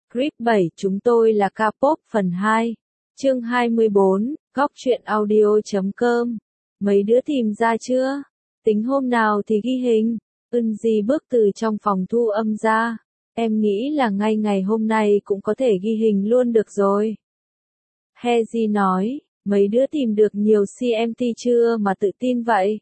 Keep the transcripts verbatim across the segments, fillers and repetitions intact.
Clip bảy Chúng tôi là K-pop phần hai. Chương hai mươi bốn, góc truyện audio chấm com. Mấy đứa tìm ra chưa? Tính hôm nào thì ghi hình. Eunji bước từ trong phòng thu âm ra. Em nghĩ là ngay ngày hôm nay cũng có thể ghi hình luôn được rồi. Haeji nói, mấy đứa tìm được nhiều xê em tê chưa mà tự tin vậy?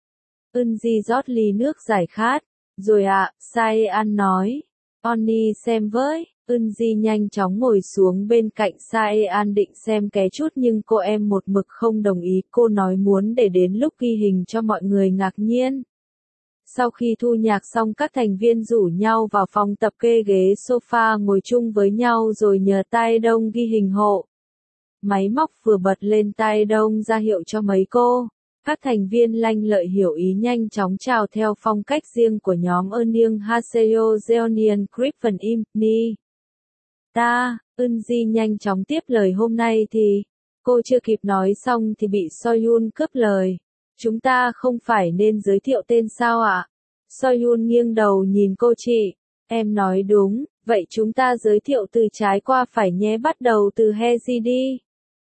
Eunji rót ly nước giải khát. Rồi ạ, à, Saean nói. Onni xem với. Eunji nhanh chóng ngồi xuống bên cạnh Saean định xem ké chút nhưng cô em một mực không đồng ý. Cô nói muốn để đến lúc ghi hình cho mọi người ngạc nhiên. Sau khi thu nhạc xong các thành viên rủ nhau vào phòng tập kê ghế sofa ngồi chung với nhau rồi nhờ Tai Đông ghi hình hộ. Máy móc vừa bật lên Tai Đông ra hiệu cho mấy cô. Các thành viên lanh lợi hiểu ý nhanh chóng chào theo phong cách riêng của nhóm Eunhyung Haseyo Jeonian Griffin Im, Ni. Ta, Eunji nhanh chóng tiếp lời hôm nay thì, cô chưa kịp nói xong thì bị Soyun cướp lời. Chúng ta không phải nên giới thiệu tên sao ạ? À? Soyun nghiêng đầu nhìn cô chị. Em nói đúng, vậy chúng ta giới thiệu từ trái qua phải nhé, bắt đầu từ Haeji đi.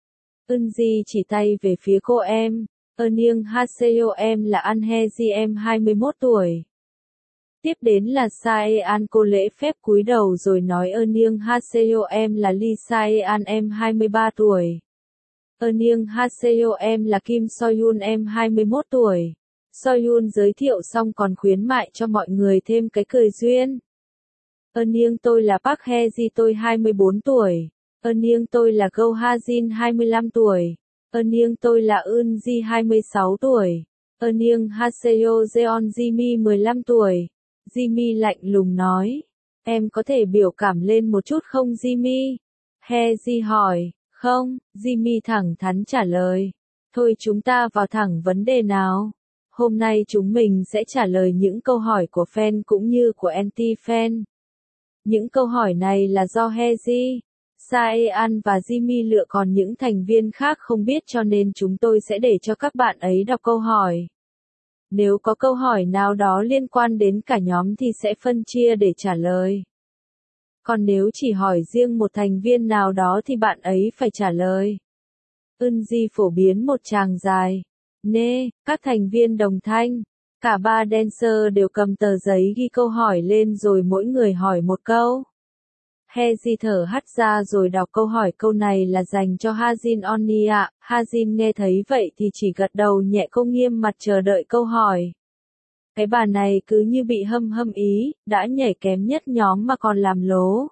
Eunji chỉ tay về phía cô em. Eunhyung Haseyo em là An Haeji em hai mươi mốt tuổi. Tiếp đến là Saean, cô lễ phép cúi đầu rồi nói Eunhyung Haseyo em là Lee Saean em hai mươi ba tuổi. Eunhyung Haseyo em là Kim Soyun em hai mươi mốt tuổi. Soyun giới thiệu xong còn khuyến mại cho mọi người thêm cái cười duyên. Eunhyung tôi là Park Haeji tôi hai mươi bốn tuổi. Eunhyung tôi là Go Hajin hai mươi lăm tuổi. Eunhyung tôi là Eunji hai mươi sáu tuổi. Eunhyung Haseyo Jeon Jimi mười lăm tuổi. Jimi lạnh lùng nói. Em có thể biểu cảm lên một chút không Jimi? Haeji hỏi. Không, Jimi thẳng thắn trả lời. Thôi chúng ta vào thẳng vấn đề nào. Hôm nay chúng mình sẽ trả lời những câu hỏi của fan cũng như của anti-fan. Những câu hỏi này là do Haeji, Saean và Jimi lựa, còn những thành viên khác không biết cho nên chúng tôi sẽ để cho các bạn ấy đọc câu hỏi. Nếu có câu hỏi nào đó liên quan đến cả nhóm thì sẽ phân chia để trả lời. Còn nếu chỉ hỏi riêng một thành viên nào đó thì bạn ấy phải trả lời. Eunji phổ biến một tràng dài. Nê, các thành viên đồng thanh. Cả ba dancer đều cầm tờ giấy ghi câu hỏi lên rồi mỗi người hỏi một câu. Haeji thở hắt ra rồi đọc câu hỏi, câu này là dành cho Hajin Onni ạ. Hajin nghe thấy vậy thì chỉ gật đầu nhẹ, cô nghiêm mặt chờ đợi câu hỏi. Cái bà này cứ như bị hâm hâm ý, đã nhảy kém nhất nhóm mà còn làm lố.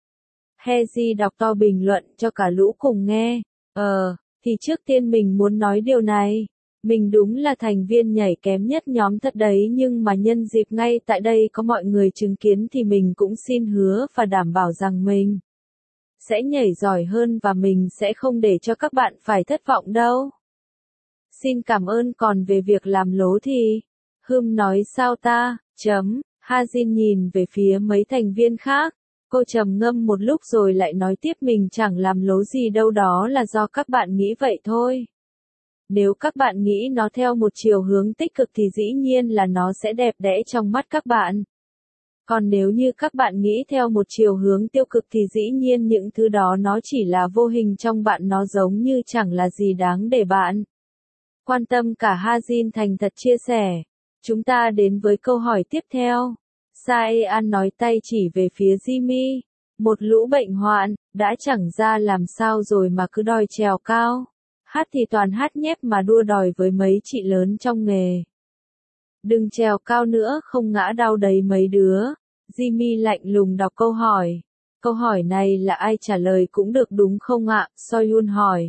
Haeji đọc to bình luận cho cả lũ cùng nghe. Ờ, thì trước tiên mình muốn nói điều này. Mình đúng là thành viên nhảy kém nhất nhóm thật đấy, nhưng mà nhân dịp ngay tại đây có mọi người chứng kiến thì mình cũng xin hứa và đảm bảo rằng mình sẽ nhảy giỏi hơn và mình sẽ không để cho các bạn phải thất vọng đâu. Xin cảm ơn, còn về việc làm lố thì... Hươm nói sao ta, chấm, Hajin nhìn về phía mấy thành viên khác. Cô trầm ngâm một lúc rồi lại nói tiếp, mình chẳng làm lố gì đâu, đó là do các bạn nghĩ vậy thôi. Nếu các bạn nghĩ nó theo một chiều hướng tích cực thì dĩ nhiên là nó sẽ đẹp đẽ trong mắt các bạn. Còn nếu như các bạn nghĩ theo một chiều hướng tiêu cực thì dĩ nhiên những thứ đó nó chỉ là vô hình trong bạn, nó giống như chẳng là gì đáng để bạn quan tâm cả. Hajin thành thật chia sẻ. Chúng ta đến với câu hỏi tiếp theo. Saean nói, tay chỉ về phía Jimi. Một lũ bệnh hoạn, đã chẳng ra làm sao rồi mà cứ đòi trèo cao. Hát thì toàn hát nhép mà đua đòi với mấy chị lớn trong nghề. Đừng trèo cao nữa không ngã đau đấy mấy đứa. Jimi lạnh lùng đọc câu hỏi. Câu hỏi này là ai trả lời cũng được đúng không ạ? Soyun hỏi.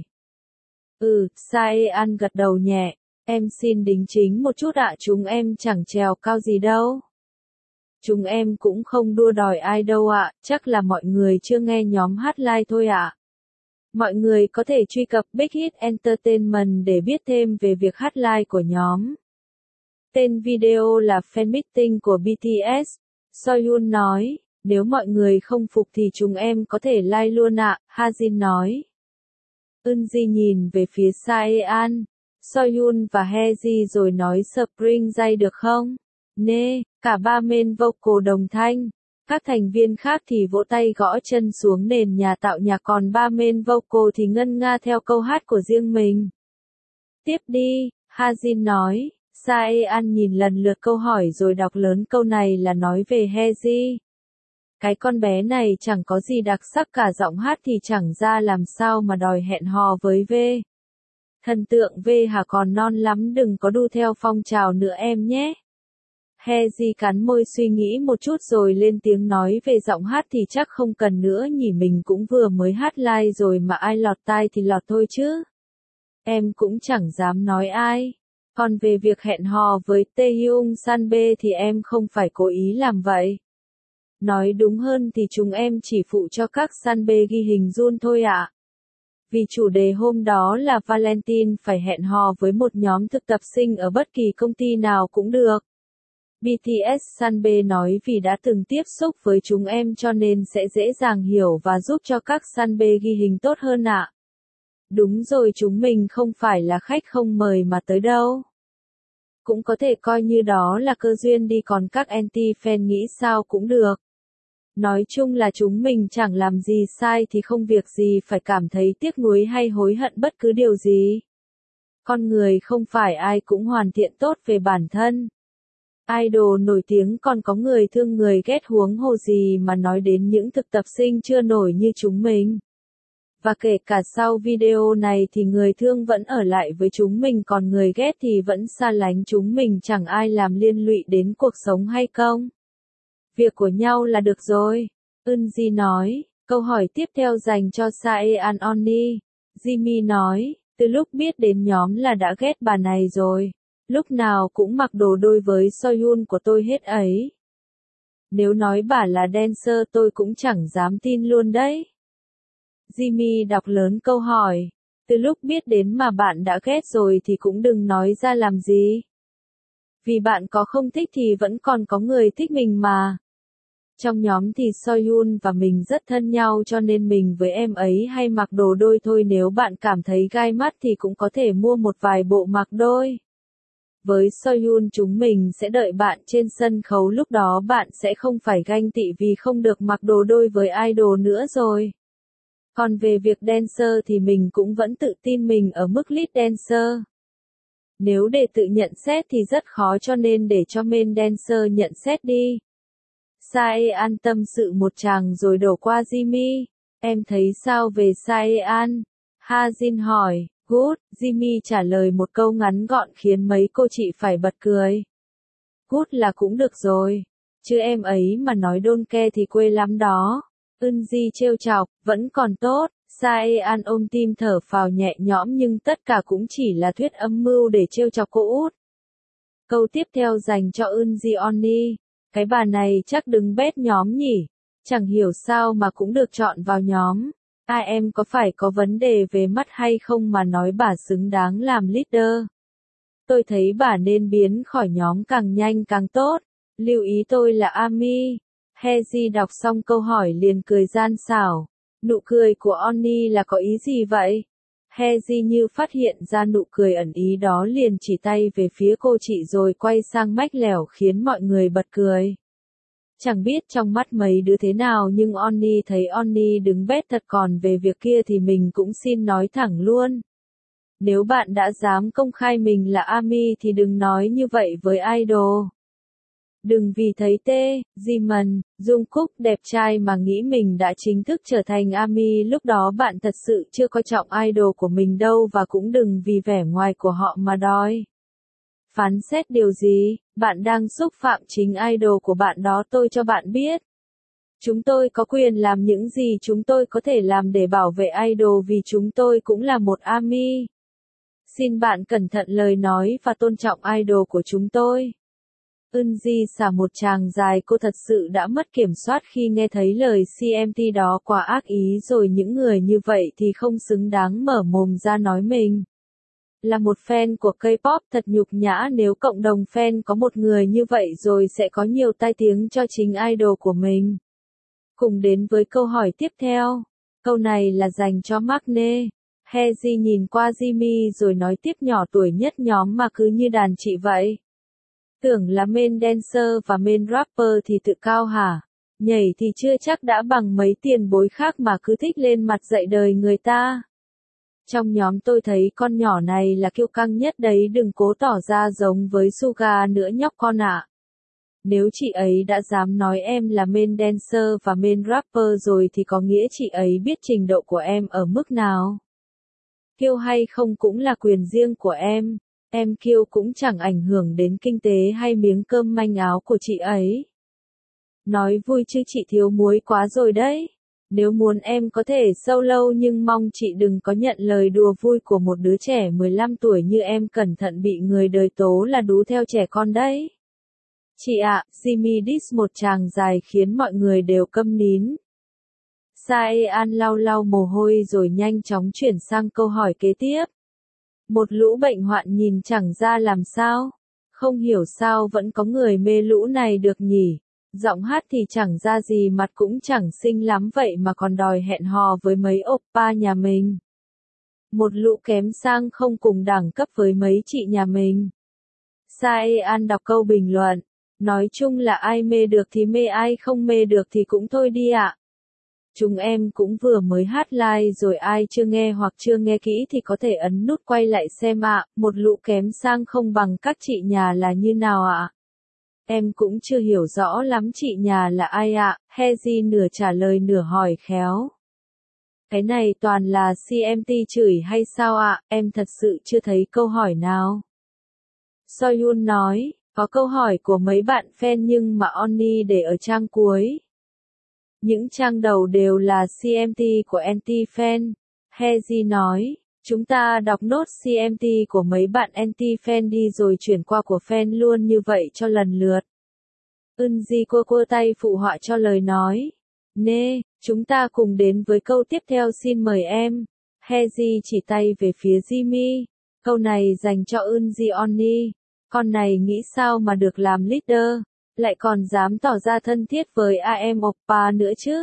Ừ, Saean gật đầu nhẹ. Em xin đính chính một chút ạ, chúng em chẳng trèo cao gì đâu. Chúng em cũng không đua đòi ai đâu ạ, chắc là mọi người chưa nghe nhóm hát live thôi ạ. Mọi người có thể truy cập Big Hit Entertainment để biết thêm về việc hát live của nhóm. Tên video là Fan Meeting của bê tê ét. Soyun nói, nếu mọi người không phục thì chúng em có thể live luôn ạ, Hajin nói. Eunji nhìn về phía Saean, Soyun và Haeji rồi nói Spring Day được không? Nê, cả ba main vocal đồng thanh. Các thành viên khác thì vỗ tay gõ chân xuống nền nhà tạo nhạc, còn ba main vocal thì ngân nga theo câu hát của riêng mình. Tiếp đi, Hajin nói. Saean nhìn lần lượt câu hỏi rồi đọc lớn câu này là nói về Heji. Cái con bé này chẳng có gì đặc sắc cả, giọng hát thì chẳng ra làm sao mà đòi hẹn hò với V. Thần tượng V hả, còn non lắm, đừng có đu theo phong trào nữa em nhé. Heji cắn môi suy nghĩ một chút rồi lên tiếng nói về giọng hát thì chắc không cần nữa nhỉ, mình cũng vừa mới hát live rồi mà ai lọt tai thì lọt thôi chứ. Em cũng chẳng dám nói ai. Còn về việc hẹn hò với Taehyung Sanbe thì em không phải cố ý làm vậy. Nói đúng hơn thì chúng em chỉ phụ cho các Sanbe ghi hình run thôi ạ. Vì chủ đề hôm đó là Valentine, phải hẹn hò với một nhóm thực tập sinh ở bất kỳ công ty nào cũng được. bê tê ét Sanbe nói vì đã từng tiếp xúc với chúng em cho nên sẽ dễ dàng hiểu và giúp cho các Sanbe ghi hình tốt hơn ạ. Đúng rồi, chúng mình không phải là khách không mời mà tới đâu. Cũng có thể coi như đó là cơ duyên đi, còn các anti-fan nghĩ sao cũng được. Nói chung là chúng mình chẳng làm gì sai thì không việc gì phải cảm thấy tiếc nuối hay hối hận bất cứ điều gì. Con người không phải ai cũng hoàn thiện tốt về bản thân. Idol nổi tiếng còn có người thương người ghét, huống hồ gì mà nói đến những thực tập sinh chưa nổi như chúng mình. Và kể cả sau video này thì người thương vẫn ở lại với chúng mình, còn người ghét thì vẫn xa lánh chúng mình, chẳng ai làm liên lụy đến cuộc sống hay không. Việc của nhau là được rồi. Eunji nói. Câu hỏi tiếp theo dành cho Saean Oni. Jimmy nói, từ lúc biết đến nhóm là đã ghét bà này rồi. Lúc nào cũng mặc đồ đôi với Soyun của tôi hết ấy. Nếu nói bà là dancer tôi cũng chẳng dám tin luôn đấy. Jimmy đọc lớn câu hỏi. Từ lúc biết đến mà bạn đã ghét rồi thì cũng đừng nói ra làm gì. Vì bạn có không thích thì vẫn còn có người thích mình mà. Trong nhóm thì Soyun và mình rất thân nhau cho nên mình với em ấy hay mặc đồ đôi thôi, nếu bạn cảm thấy gai mắt thì cũng có thể mua một vài bộ mặc đôi. Với Soyun chúng mình sẽ đợi bạn trên sân khấu, lúc đó bạn sẽ không phải ganh tị vì không được mặc đồ đôi với idol nữa rồi. Còn về việc dancer thì mình cũng vẫn tự tin mình ở mức lead dancer. Nếu để tự nhận xét thì rất khó cho nên để cho main dancer nhận xét đi. Saean tâm sự một tràng rồi đổ qua Jimmy. Em thấy sao về Saean? Hajin hỏi. Good, Jimmy trả lời một câu ngắn gọn khiến mấy cô chị phải bật cười. Good là cũng được rồi. Chứ em ấy mà nói đôn ke thì quê lắm đó. Eunji trêu chọc, vẫn còn tốt. Saean ôm tim thở phào nhẹ nhõm, nhưng tất cả cũng chỉ là thuyết âm mưu để trêu chọc cô út. Câu tiếp theo dành cho Eunji Oni. Cái bà này chắc đứng bét nhóm nhỉ? Chẳng hiểu sao mà cũng được chọn vào nhóm. À, em có phải có vấn đề về mắt hay không mà nói bà xứng đáng làm leader? Tôi thấy bà nên biến khỏi nhóm càng nhanh càng tốt. Lưu ý tôi là Ami. Heji đọc xong câu hỏi liền cười gian xảo. Nụ cười của Oni là có ý gì vậy? Heji như phát hiện ra nụ cười ẩn ý đó liền chỉ tay về phía cô chị rồi quay sang mách lẻo khiến mọi người bật cười. Chẳng biết trong mắt mấy đứa thế nào nhưng Oni thấy Oni đứng bét thật, còn về việc kia thì mình cũng xin nói thẳng luôn. Nếu bạn đã dám công khai mình là Ami thì đừng nói như vậy với idol. Đừng vì thấy T, Jimin, Jungkook đẹp trai mà nghĩ mình đã chính thức trở thành Ami, lúc đó bạn thật sự chưa coi trọng idol của mình đâu, và cũng đừng vì vẻ ngoài của họ mà đòi phán xét điều gì. Bạn đang xúc phạm chính idol của bạn đó, tôi cho bạn biết. Chúng tôi có quyền làm những gì chúng tôi có thể làm để bảo vệ idol vì chúng tôi cũng là một Ami. Xin bạn cẩn thận lời nói và tôn trọng idol của chúng tôi. Eunji xả một tràng dài, cô thật sự đã mất kiểm soát khi nghe thấy lời xê em tê đó, quá ác ý rồi, những người như vậy thì không xứng đáng mở mồm ra nói mình là một fan của K-pop, thật nhục nhã. Nếu cộng đồng fan có một người như vậy rồi sẽ có nhiều tai tiếng cho chính idol của mình. Cùng đến với câu hỏi tiếp theo. Câu này là dành cho Maknae. Heji nhìn qua Jimmy rồi nói tiếp, nhỏ tuổi nhất nhóm mà cứ như đàn chị vậy. Tưởng là main dancer và main rapper thì tự cao hả? Nhảy thì chưa chắc đã bằng mấy tiền bối khác mà cứ thích lên mặt dạy đời người ta. Trong nhóm tôi thấy con nhỏ này là kiêu căng nhất đấy, đừng cố tỏ ra giống với Suga nữa nhóc con ạ. Nếu chị ấy đã dám nói em là main dancer và main rapper rồi thì có nghĩa chị ấy biết trình độ của em ở mức nào. Kiêu hay không cũng là quyền riêng của em, em kiêu cũng chẳng ảnh hưởng đến kinh tế hay miếng cơm manh áo của chị ấy. Nói vui chứ chị thiếu muối quá rồi đấy. Nếu muốn em có thể solo nhưng mong chị đừng có nhận lời đùa vui của một đứa trẻ mười lăm tuổi như em, cẩn thận bị người đời tố là đú theo trẻ con đấy. Chị ạ, à, Jimmy diss một tràng dài khiến mọi người đều câm nín. Saean lau lau mồ hôi rồi nhanh chóng chuyển sang câu hỏi kế tiếp. Một lũ bệnh hoạn nhìn chẳng ra làm sao. Không hiểu sao vẫn có người mê lũ này được nhỉ. Giọng hát thì chẳng ra gì, mặt cũng chẳng xinh lắm vậy mà còn đòi hẹn hò với mấy oppa nhà mình. Một lũ kém sang không cùng đẳng cấp với mấy chị nhà mình. Saean đọc câu bình luận. Nói chung là ai mê được thì mê, ai không mê được thì cũng thôi đi ạ. Chúng em cũng vừa mới hát live rồi, ai chưa nghe hoặc chưa nghe kỹ thì có thể ấn nút quay lại xem ạ. Một lũ kém sang không bằng các chị nhà là như nào ạ? Em cũng chưa hiểu rõ lắm chị nhà là ai ạ. Hezi nửa trả lời nửa hỏi khéo. Cái này toàn là xê em tê chửi hay sao ạ? Em thật sự chưa thấy câu hỏi nào. Soyun nói, có câu hỏi của mấy bạn fan nhưng mà Oni để ở trang cuối. Những trang đầu đều là xê em tê của anti-fan. Hezi nói, chúng ta đọc nốt xê em tê của mấy bạn anti-fan đi rồi chuyển qua của fan luôn như vậy cho lần lượt. Eunji cô cô tay phụ họa cho lời nói. Nê, chúng ta cùng đến với câu tiếp theo, xin mời em. Hezi chỉ tay về phía Jimmy. Câu này dành cho Eunji Oni. Con này nghĩ sao mà được làm leader, lại còn dám tỏ ra thân thiết với a em Oppa nữa chứ.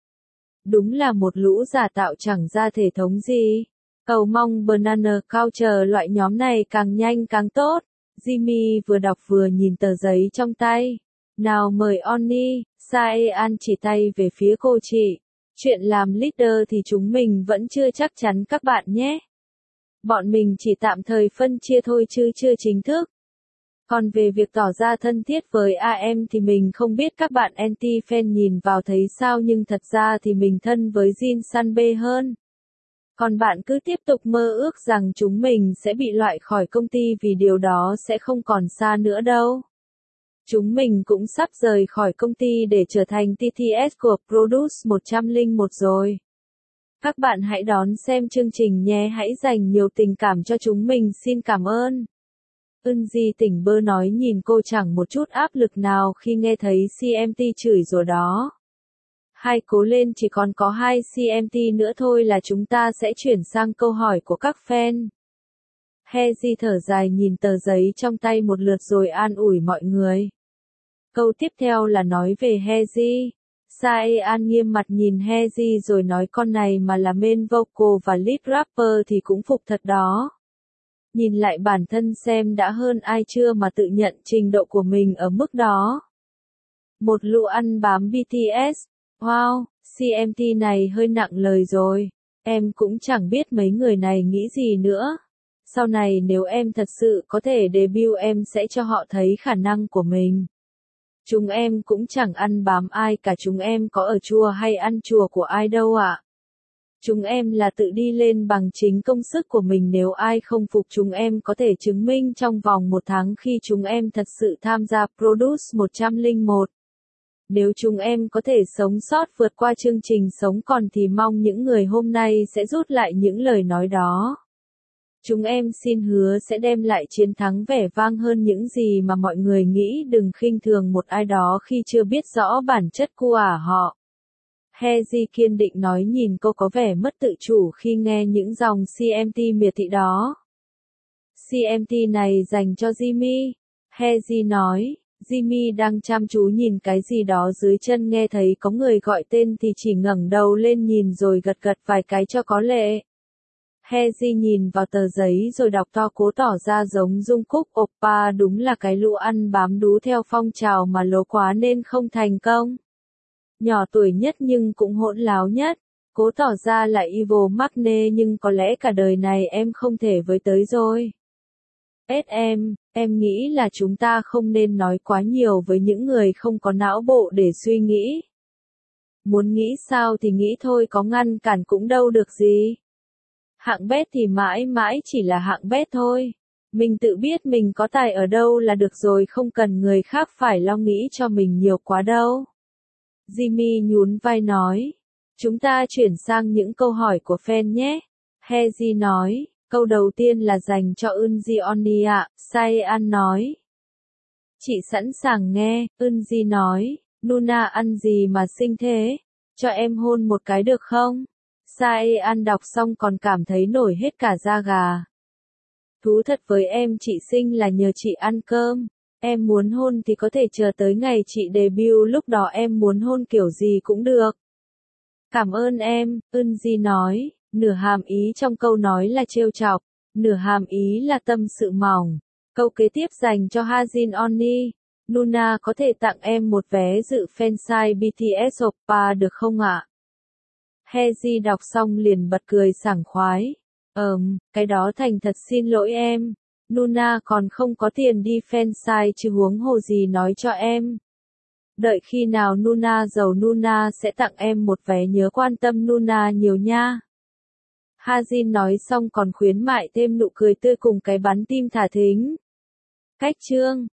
Đúng là một lũ giả tạo chẳng ra thể thống gì. Cầu mong Banana Culture loại nhóm này càng nhanh càng tốt. Jimmy vừa đọc vừa nhìn tờ giấy trong tay. Nào mời Oni, Saean chỉ tay về phía cô chị. Chuyện làm leader thì chúng mình vẫn chưa chắc chắn các bạn nhé. Bọn mình chỉ tạm thời phân chia thôi chứ chưa chính thức. Còn về việc tỏ ra thân thiết với a em thì mình không biết các bạn anti-fan nhìn vào thấy sao, nhưng thật ra thì mình thân với Jin Sanbe hơn. Còn bạn cứ tiếp tục mơ ước rằng chúng mình sẽ bị loại khỏi công ty vì điều đó sẽ không còn xa nữa đâu. Chúng mình cũng sắp rời khỏi công ty để trở thành tê tê ét của Produce một không một rồi. Các bạn hãy đón xem chương trình nhé, hãy dành nhiều tình cảm cho chúng mình, xin cảm ơn. Eunji tỉnh bơ nói, nhìn cô chẳng một chút áp lực nào khi nghe thấy xê em tê chửi rồi đó. Hai cố lên, chỉ còn có hai xê em tê nữa thôi là chúng ta sẽ chuyển sang câu hỏi của các fan. Hezi thở dài nhìn tờ giấy trong tay một lượt rồi an ủi mọi người. Câu tiếp theo là nói về Hezi. Saean nghiêm mặt nhìn Hezi rồi nói, con này mà là main vocal và lead rapper thì cũng phục thật đó. Nhìn lại bản thân xem đã hơn ai chưa mà tự nhận trình độ của mình ở mức đó. Một lũ ăn bám bê tê ét. Wow, xê em tê này hơi nặng lời rồi. Em cũng chẳng biết mấy người này nghĩ gì nữa. Sau này nếu em thật sự có thể debut, em sẽ cho họ thấy khả năng của mình. Chúng em cũng chẳng ăn bám ai cả, chúng em có ở chùa hay ăn chùa của ai đâu ạ. Chúng em là tự đi lên bằng chính công sức của mình, nếu ai không phục chúng em có thể chứng minh trong vòng một tháng khi chúng em thật sự tham gia Produce một không một. Nếu chúng em có thể sống sót vượt qua chương trình sống còn thì mong những người hôm nay sẽ rút lại những lời nói đó. Chúng em xin hứa sẽ đem lại chiến thắng vẻ vang hơn những gì mà mọi người nghĩ, đừng khinh thường một ai đó khi chưa biết rõ bản chất của họ. Hezi kiên định nói, nhìn cô có vẻ mất tự chủ khi nghe những dòng xê em tê miệt thị đó. xê em tê này dành cho Jimmy. Hezi nói, Jimmy đang chăm chú nhìn cái gì đó dưới chân, nghe thấy có người gọi tên thì chỉ ngẩng đầu lên nhìn rồi gật gật vài cái cho có lệ. Hezi nhìn vào tờ giấy rồi đọc to, cố tỏ ra giống Jungkook. Oppa đúng là cái lũ ăn bám đú theo phong trào mà lố quá nên không thành công. Nhỏ tuổi nhất nhưng cũng hỗn láo nhất. Cố tỏ ra là evil Magne nhưng có lẽ cả đời này em không thể với tới rồi. ét em, em nghĩ là chúng ta không nên nói quá nhiều với những người không có não bộ để suy nghĩ. Muốn nghĩ sao thì nghĩ thôi, có ngăn cản cũng đâu được gì. Hạng bét thì mãi mãi chỉ là hạng bét thôi. Mình tự biết mình có tài ở đâu là được rồi, không cần người khác phải lo nghĩ cho mình nhiều quá đâu. Jimmy nhún vai nói. Chúng ta chuyển sang những câu hỏi của fan nhé. Hezi nói. Câu đầu tiên là dành cho Eunji Oni ạ, Saean nói. Chị sẵn sàng nghe, Eunji nói. Nuna ăn gì mà xinh thế? Cho em hôn một cái được không? Saean đọc xong còn cảm thấy nổi hết cả da gà. Thú thật với em, chị xinh là nhờ chị ăn cơm. Em muốn hôn thì có thể chờ tới ngày chị debut, lúc đó em muốn hôn kiểu gì cũng được. Cảm ơn em, Eunji nói. Nửa hàm ý trong câu nói là trêu chọc, nửa hàm ý là tâm sự mỏng. Câu kế tiếp dành cho Hajin Oni. Nuna có thể tặng em một vé dự fansite bê tê ét Oppa được không ạ? Hezi đọc xong liền bật cười sảng khoái. Ờm, cái đó thành thật xin lỗi em. Nuna còn không có tiền đi fansite chứ huống hồ gì nói cho em. Đợi khi nào Nuna giàu Nuna sẽ tặng em một vé, nhớ quan tâm Nuna nhiều nha. Hajin nói xong còn khuyến mại thêm nụ cười tươi cùng cái bắn tim thả thính. Cách chương